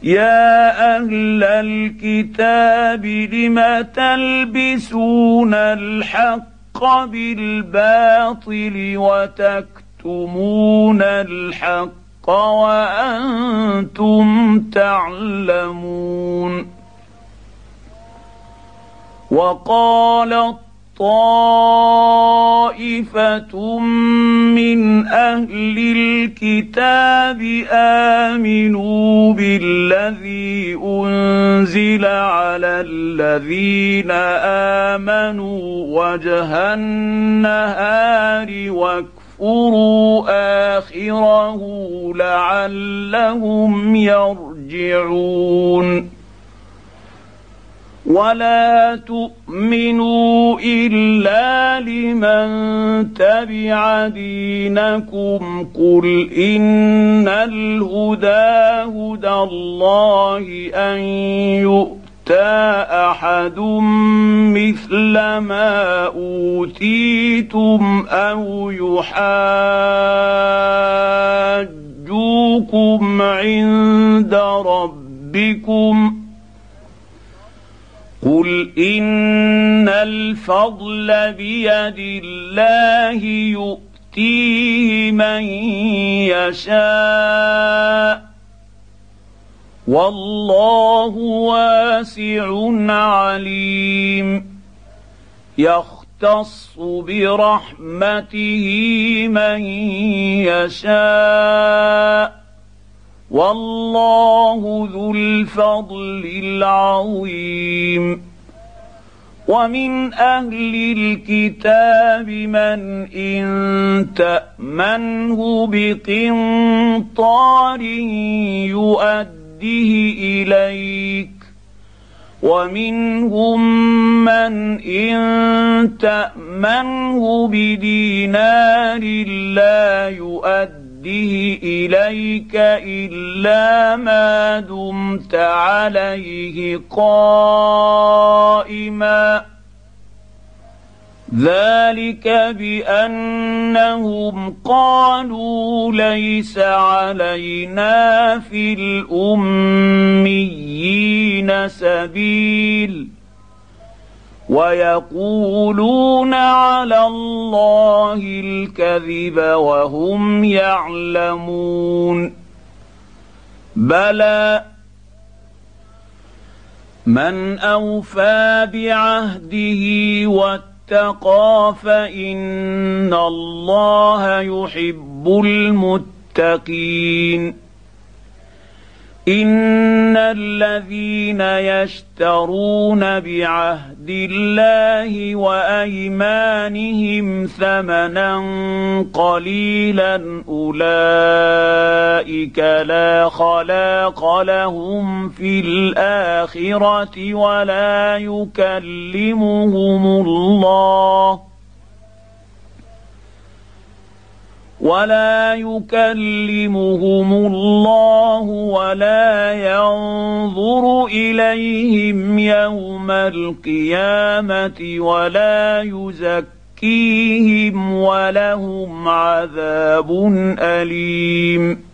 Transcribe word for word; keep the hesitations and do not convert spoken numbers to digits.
يا أهل الكتاب لم تلبسون الحق بالباطل وتكتمون الحق وأنتم تعلمون. وقالت طائفة من أهل الكتاب آمنوا بالذي أنزل على الذين آمنوا وجه النهار واكفروا آخره لعلهم يرجعون. ولا تؤمنوا إلا لمن تبع دينكم قل إن الهدى هدى الله أن يؤتى أحد مثل ما أوتيتم أو يحاجوكم عند ربكم قل إن الفضل بيد الله يؤتيه من يشاء والله واسع عليم. يختص برحمته من يشاء والله ذو الفضل العظيم. ومن أهل الكتاب من إن تأمنه بقنطار يؤده إليك ومنهم من إن تأمنه بدينار لا يؤده إليك إلا ما دمت عليه قائما ذلك بأنهم قالوا ليس علينا في الأميين سبيل ويقولون على الله الكذب وهم يعلمون. بلى من أوفى بعهده واتقى فإن الله يحب المتقين. إن الذين يشترون بعهد الله وأيمانهم ثمنا قليلا أولئك لا خلاق لهم في الآخرة ولا يكلمهم الله ولا يكلمهم الله ولا ينظر إليهم يوم القيامة ولا يزكيهم ولهم عذاب أليم.